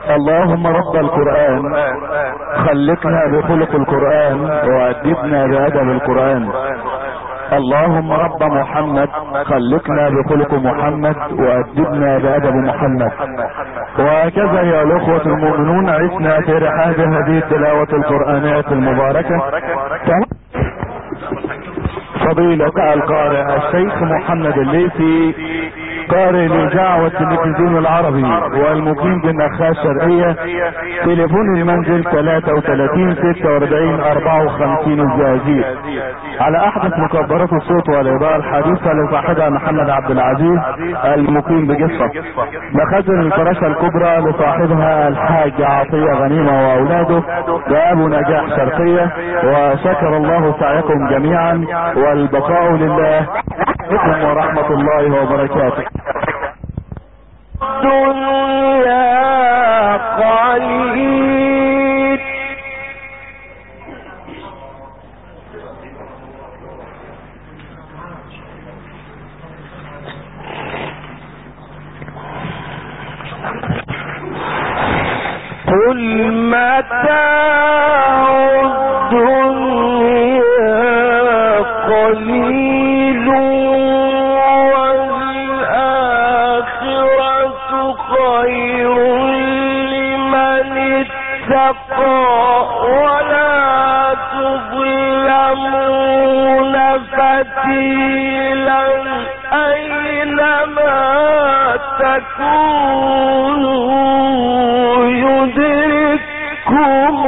اللهم رب القرآن خلقنا بخلق القرآن وأدبنا بأدب القرآن. اللهم رب محمد خلقنا بخلق محمد وأدبنا بأدب محمد. وهكذا يا الأخوة المؤمنون عشنا في رحاب هذه التلاوة القرآنية المباركة. فضيلة القارئ الشيخ محمد الليثي قارئ للإذاعة والتلفزيون العربي والمقيم بالنخاة الشرقية، تليفون المنزل 33 46 54 الزقازيق، على احدث مكبرات الصوت والاضاءة الحديثة لصاحبها محمد عبد العزيز المقيم بجصة. مخازن الفراشة الكبرى لصاحبها الحاج عطية غنيمة واولاده وابو نجاح شرقية. وشكر الله سعيكم جميعا والبقاء لله. عليكم ورحمة الله وبركاته. الدنيا قليل قل متاع الدنيا قليل والآخرة خير لمن اتقى ولا تظلمون فتيلا أينما تكونوا يدرككم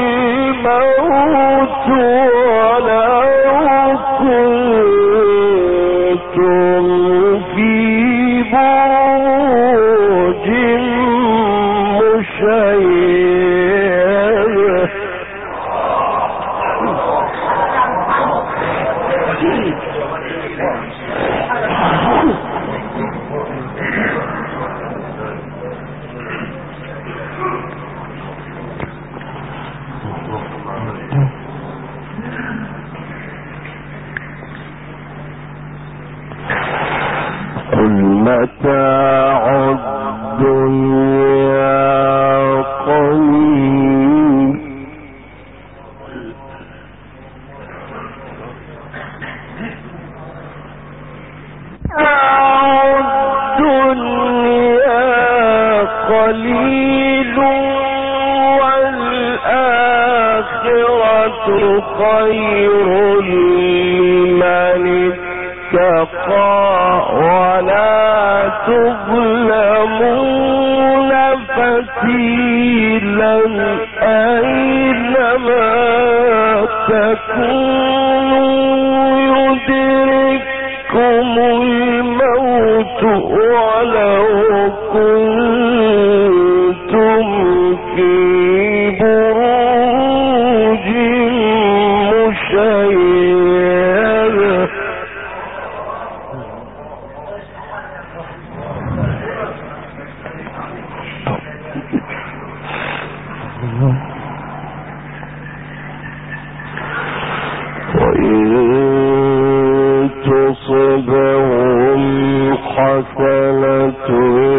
الموت ولو كنتم في بروج مشيدة. قل متاع الدنيا قليل والآخرة خير لمن اتقى ولا تظلمون فتيلا أينما تكونوا يدرككم الموت ولو كنتم في بروج مشيدة. وإن تصبهم حسنة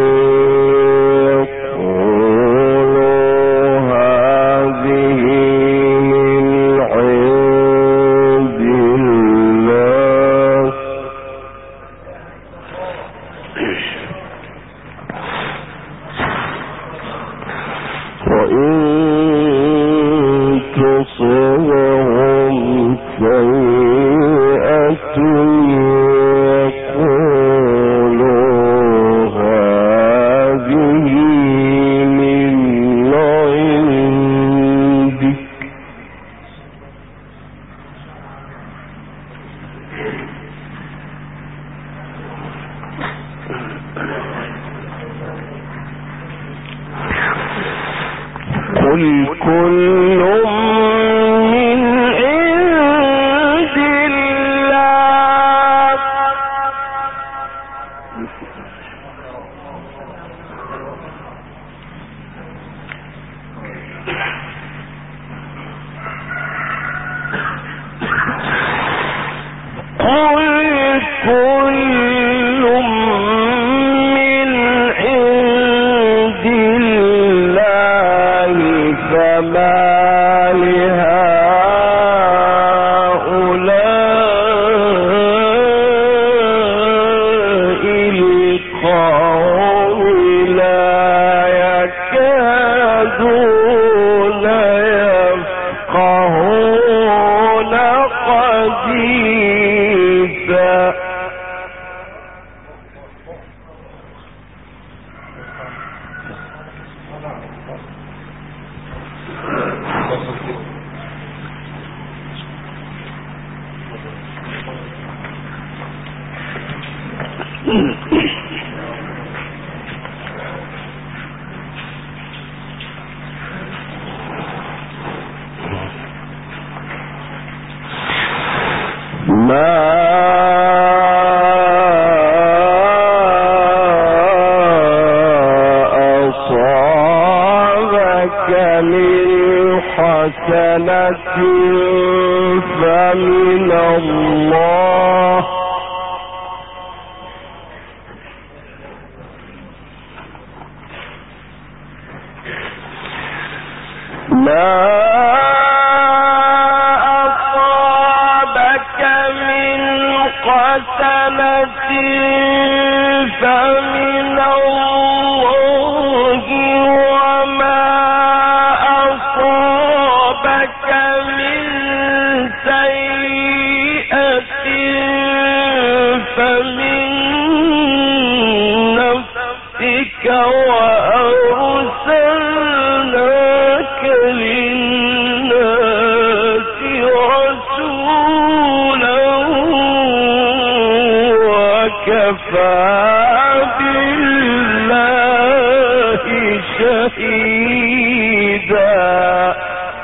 يقولوا هذه من عند الله وإن تصبهم سيئة يقولوا هذه من عندك قل كل من عند الله قل كل من عند الله شهيدا فمن الله ما أصابك من حسنة فمن الله وما أصابك من سيئة فمن نفسك وأرسلناك للناس رسولا وكفى بالله شهيدا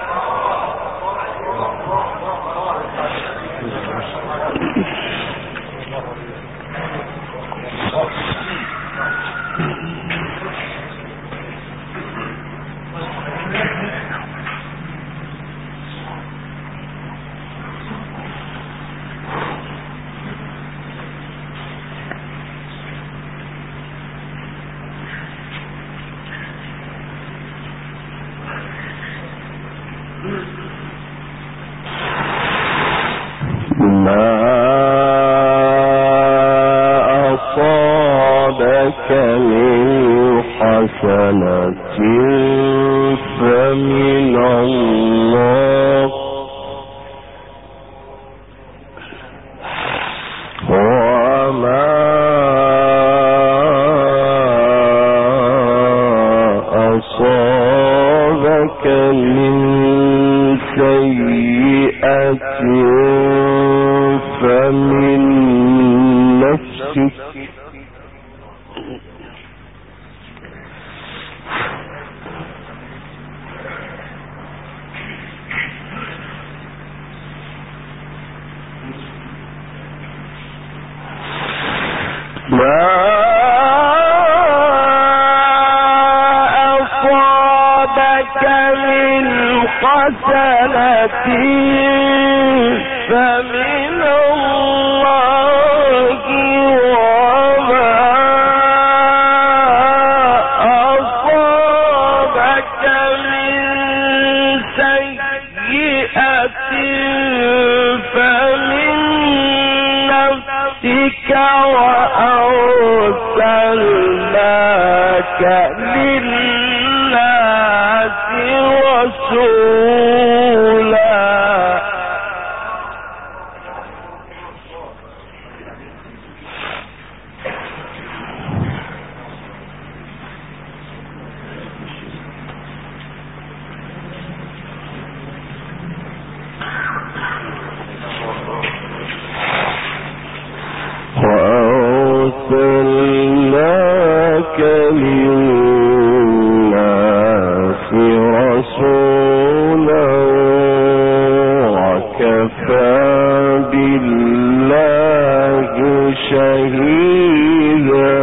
من حسنة فمن الله وما أصابك من سيئة فمن نفسك ما أصابك من حسنة فمن الله وما أصابك من سيئة فمن نفسك وأرسلناك للناس رسولا وأرسلناك للناس رسولا وكفى بالله شهيدا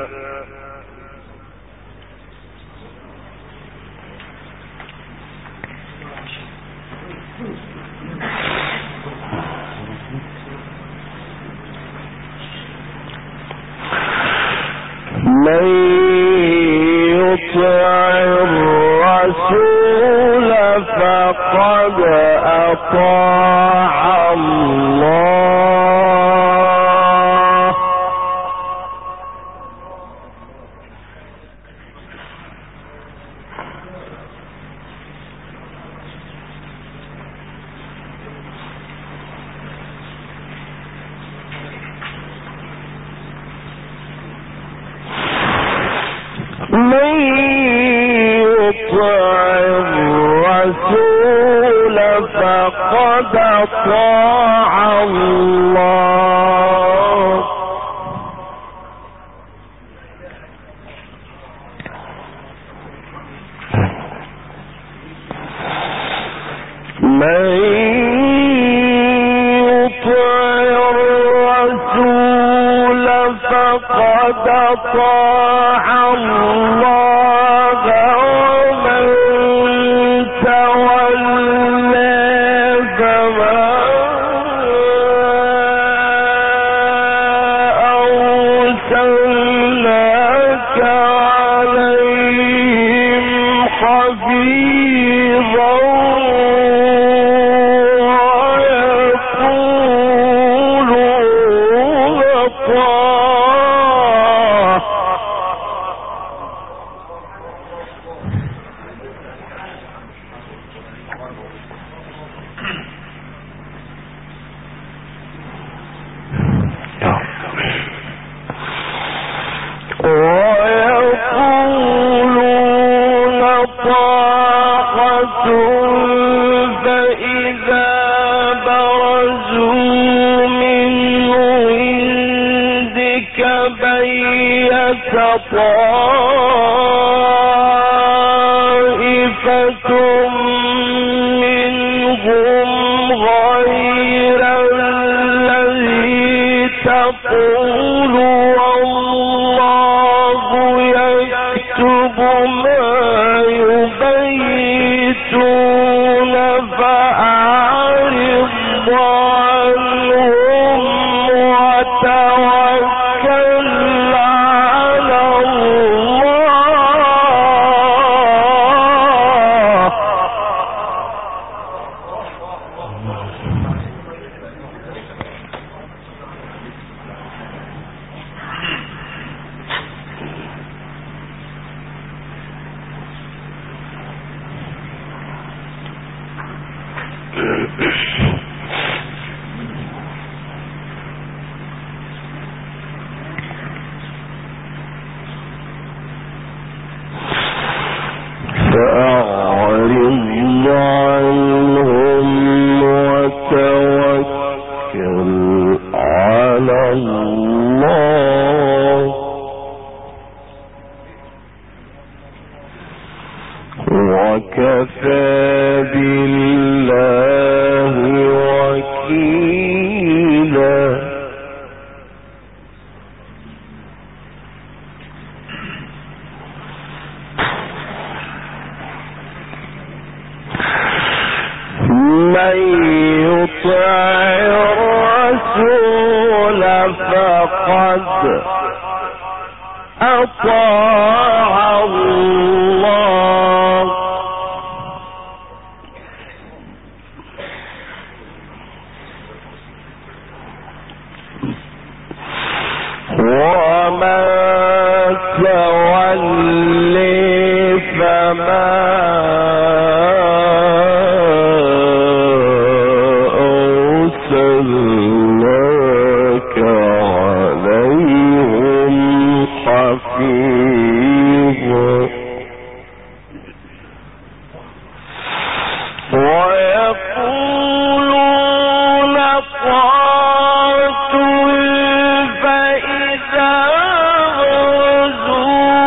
من يطع الرسول فقد أطاع الله فقد أطاع الله ومن تولى فما أرسلناك عليهم حفيظا طائفة منهم غير الذي تقول والله يكتب ما يبيتون فأعرض عنهم وتوكل على وكفى بالله وكيلا. من يطع الرسول فقد أطاع الله ومن تولي فما أرسلناك عليهم حفيظا. ويقولون طاعة فإذا غزوا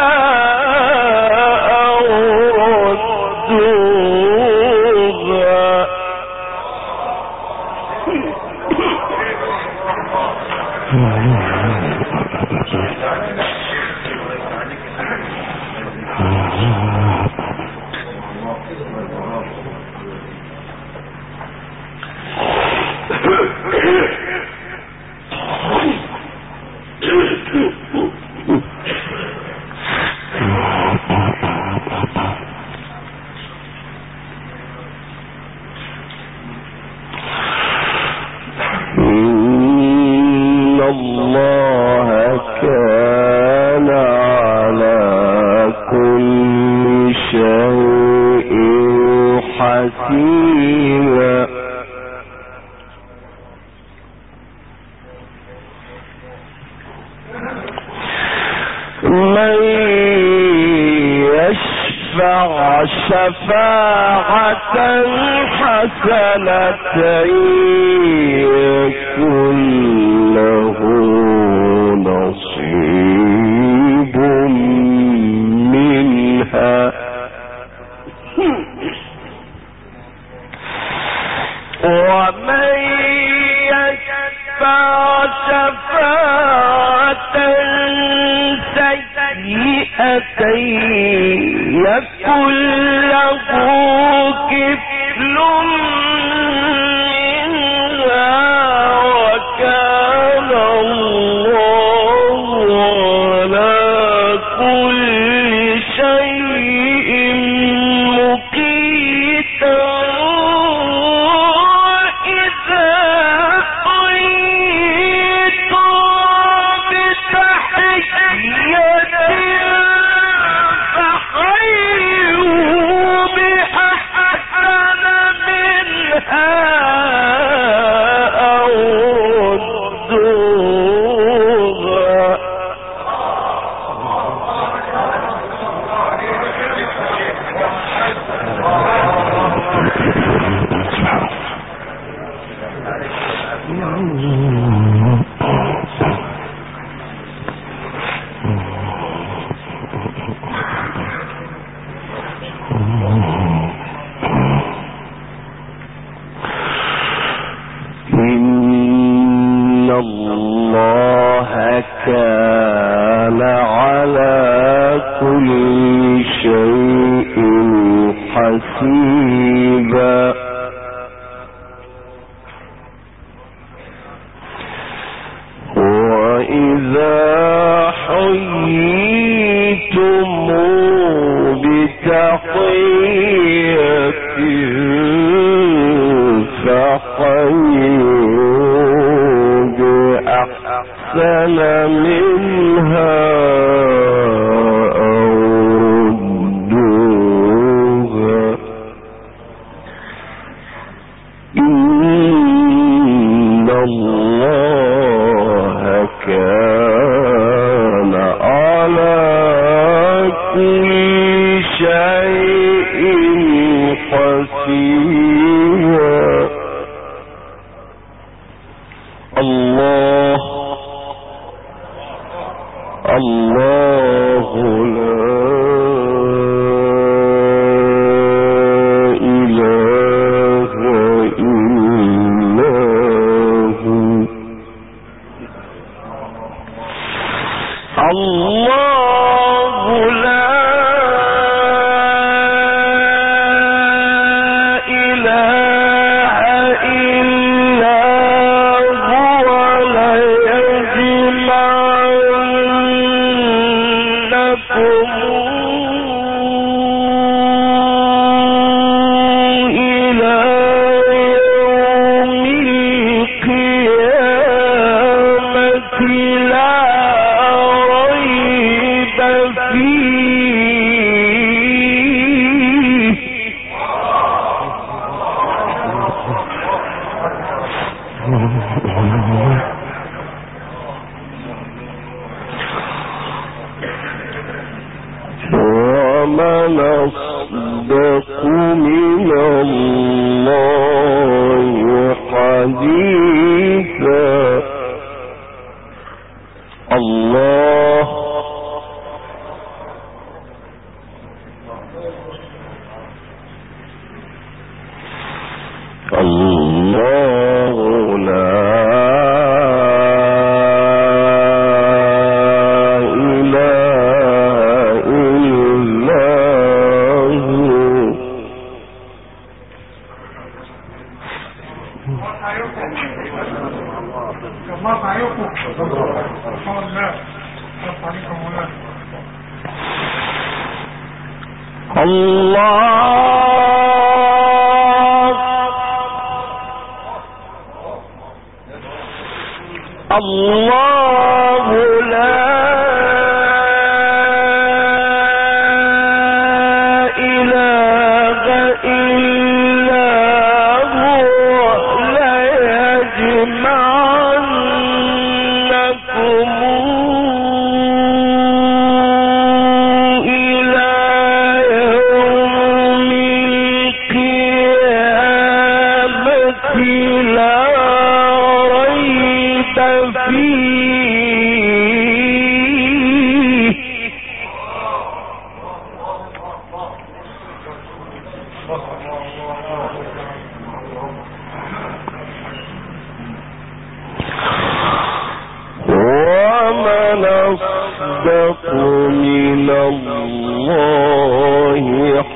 شفاعة حسنة يكن له نصيب منها ومن يشفع شفاعة سيئة يكن له كفل منها وكان الله على كل شيء مقيتا إذا حييتم بتحية إن الله كان على كل شيء حسيبا وإذا حييتم بتحية فحيوا بأحسن منها أو ردوها إن الله كان على كل شيء حسيبا الله لا إله إلا هو الله لا إله إلا هو ليجمعنكم إلى يوم القيامة لا ريب فيه ومن أصدق من الله حديثا الله لا إله إلا هو. الله لا إله إلا هو ليجمعنكم إلى يوم القيامة لا ريب فيه. ومن أصدق من الله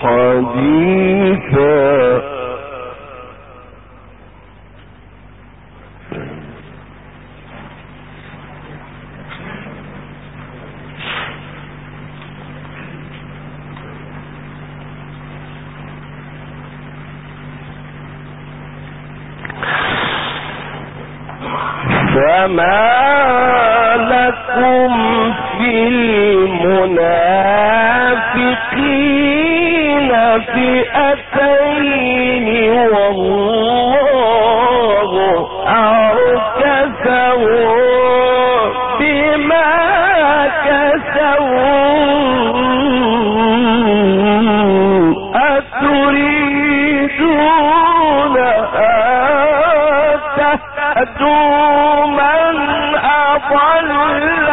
حديثا. فما لكم في المنافقين فئتين والله أركسهم بما كسبوا أتريدون أن تهدوا من أضل